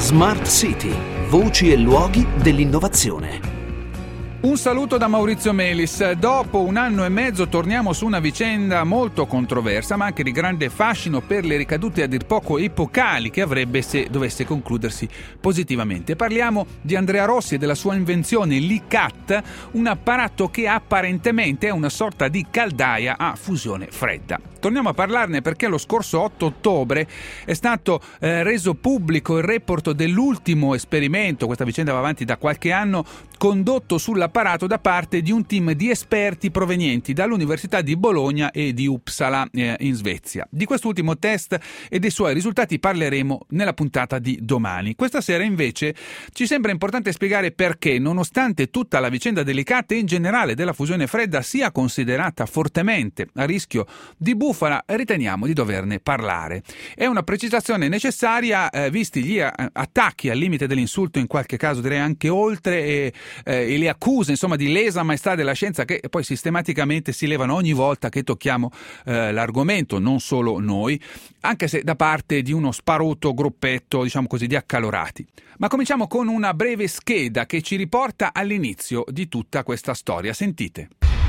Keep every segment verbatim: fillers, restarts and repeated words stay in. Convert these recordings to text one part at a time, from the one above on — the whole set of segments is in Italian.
Smart City, voci e luoghi dell'innovazione. Un saluto da Maurizio Melis. Dopo un anno e mezzo torniamo su una vicenda molto controversa, ma anche di grande fascino per le ricadute a dir poco epocali che avrebbe se dovesse concludersi positivamente. Parliamo di Andrea Rossi e della sua invenzione l'I C A T, un apparato che apparentemente è una sorta di caldaia a fusione fredda. Torniamo a parlarne perché lo scorso otto ottobre è stato eh, reso pubblico il report dell'ultimo esperimento, questa vicenda va avanti da qualche anno, condotto sull'apparato da parte di un team di esperti provenienti dall'Università di Bologna e di Uppsala eh, in Svezia. Di quest'ultimo test e dei suoi risultati parleremo nella puntata di domani. Questa sera invece ci sembra importante spiegare perché, nonostante tutta la vicenda delicata e in generale della fusione fredda sia considerata fortemente a rischio di bufala, riteniamo di doverne parlare. È una precisazione necessaria eh, visti gli a- attacchi al limite dell'insulto, in qualche caso direi anche oltre, e, eh, e le accuse insomma di lesa maestà della scienza che poi sistematicamente si levano ogni volta che tocchiamo eh, l'argomento, non solo noi, anche se da parte di uno sparuto gruppetto, diciamo così, di accalorati. Ma cominciamo con una breve scheda che ci riporta all'inizio di tutta questa storia. Sentite.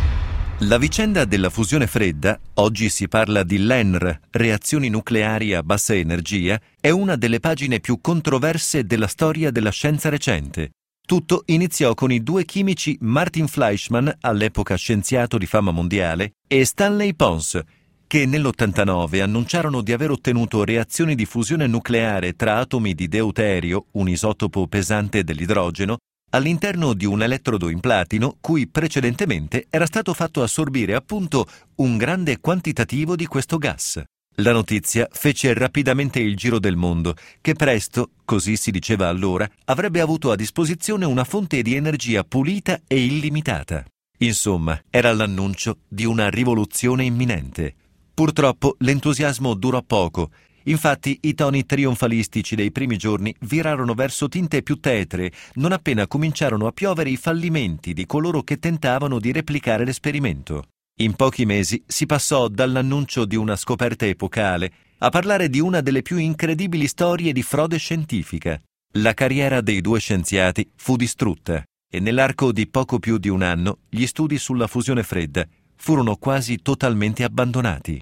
La vicenda della fusione fredda, oggi si parla di L E N R, reazioni nucleari a bassa energia, è una delle pagine più controverse della storia della scienza recente. Tutto iniziò con i due chimici Martin Fleischmann, all'epoca scienziato di fama mondiale, e Stanley Pons, che nell'ottantanove annunciarono di aver ottenuto reazioni di fusione nucleare tra atomi di deuterio, un isotopo pesante dell'idrogeno, all'interno di un elettrodo in platino cui precedentemente era stato fatto assorbire appunto un grande quantitativo di questo gas. La notizia fece rapidamente il giro del mondo, che presto, così si diceva allora, avrebbe avuto a disposizione una fonte di energia pulita e illimitata. Insomma, era l'annuncio di una rivoluzione imminente. Purtroppo l'entusiasmo durò poco. Infatti i toni trionfalistici dei primi giorni virarono verso tinte più tetree non appena cominciarono a piovere i fallimenti di coloro che tentavano di replicare l'esperimento. In pochi mesi si passò dall'annuncio di una scoperta epocale a parlare di una delle più incredibili storie di frode scientifica. La carriera dei due scienziati fu distrutta e nell'arco di poco più di un anno gli studi sulla fusione fredda furono quasi totalmente abbandonati.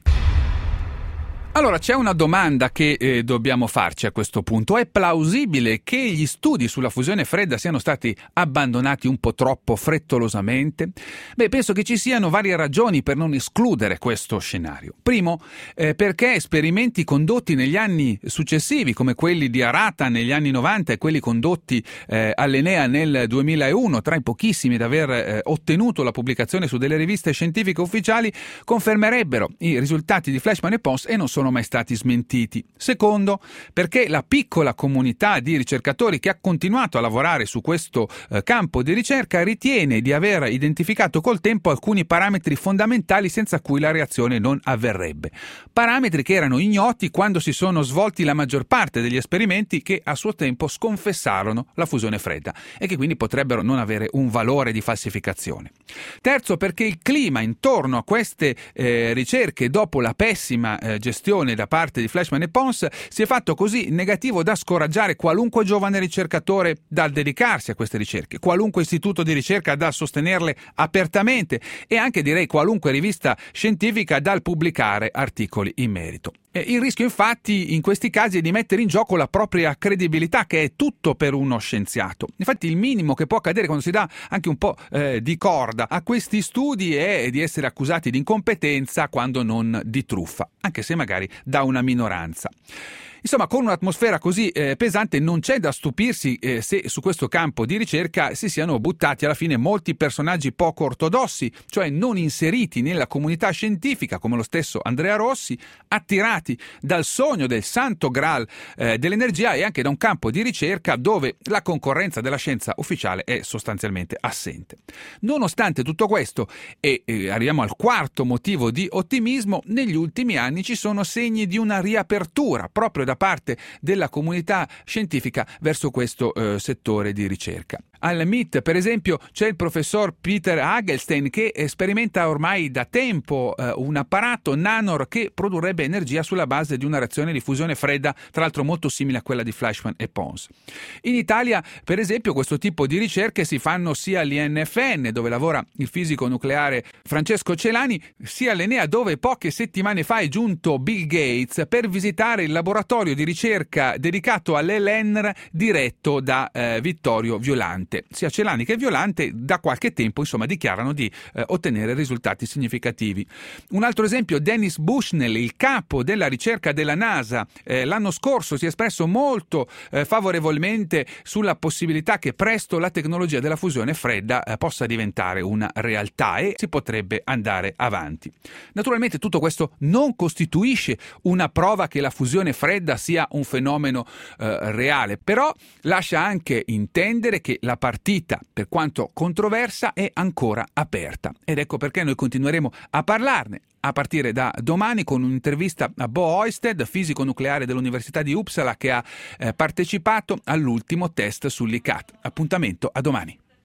Allora, c'è una domanda che eh, dobbiamo farci a questo punto. È plausibile che gli studi sulla fusione fredda siano stati abbandonati un po' troppo frettolosamente? Beh, penso che ci siano varie ragioni per non escludere questo scenario. Primo, eh, perché esperimenti condotti negli anni successivi, come quelli di Arata negli anni novanta e quelli condotti eh, all'Enea nel duemilauno, tra i pochissimi ad aver eh, ottenuto la pubblicazione su delle riviste scientifiche ufficiali, confermerebbero i risultati di Fleischmann e Pons e non sono mai stati smentiti. Secondo, perché la piccola comunità di ricercatori che ha continuato a lavorare su questo eh, campo di ricerca ritiene di aver identificato col tempo alcuni parametri fondamentali senza cui la reazione non avverrebbe. Parametri che erano ignoti quando si sono svolti la maggior parte degli esperimenti che a suo tempo sconfessarono la fusione fredda e che quindi potrebbero non avere un valore di falsificazione. Terzo, perché il clima intorno a queste eh, ricerche dopo la pessima eh, gestione da parte di Fleischmann e Pons si è fatto così negativo da scoraggiare qualunque giovane ricercatore dal dedicarsi a queste ricerche, qualunque istituto di ricerca dal sostenerle apertamente e anche direi qualunque rivista scientifica dal pubblicare articoli in merito. Il rischio infatti in questi casi è di mettere in gioco la propria credibilità, che è tutto per uno scienziato. Infatti il minimo che può accadere quando si dà anche un po' eh, di corda a questi studi è di essere accusati di incompetenza quando non di truffa, anche se magari da una minoranza. Insomma, con un'atmosfera così eh, pesante non c'è da stupirsi eh, se su questo campo di ricerca si siano buttati alla fine molti personaggi poco ortodossi, cioè non inseriti nella comunità scientifica, come lo stesso Andrea Rossi, attirati dal sogno del santo graal eh, dell'energia e anche da un campo di ricerca dove la concorrenza della scienza ufficiale è sostanzialmente assente. Nonostante tutto questo, e eh, arriviamo al quarto motivo di ottimismo, negli ultimi anni ci sono segni di una riapertura proprio da da parte della comunità scientifica verso questo eh, settore di ricerca. Al M I T, per esempio, c'è il professor Peter Hagelstein che sperimenta ormai da tempo eh, un apparato Nanor che produrrebbe energia sulla base di una reazione di fusione fredda, tra l'altro molto simile a quella di Fleischmann e Pons. In Italia, per esempio, questo tipo di ricerche si fanno sia all'I N F N, dove lavora il fisico nucleare Francesco Celani, sia all'Enea, dove poche settimane fa è giunto Bill Gates per visitare il laboratorio di ricerca dedicato all'E L E N R diretto da eh, Vittorio Violante. Sia Celani che Violante da qualche tempo insomma dichiarano di eh, ottenere risultati significativi. Un altro esempio, Dennis Bushnell, il capo della ricerca della NASA, eh, l'anno scorso si è espresso molto eh, favorevolmente sulla possibilità che presto la tecnologia della fusione fredda eh, possa diventare una realtà e si potrebbe andare avanti. Naturalmente tutto questo non costituisce una prova che la fusione fredda sia un fenomeno eh, reale, però lascia anche intendere che la partita, per quanto controversa, è ancora aperta. Ed ecco perché noi continueremo a parlarne a partire da domani con un'intervista a Bo Oysted, fisico nucleare dell'Università di Uppsala, che ha eh, partecipato all'ultimo test sull'I C A T. Appuntamento a domani.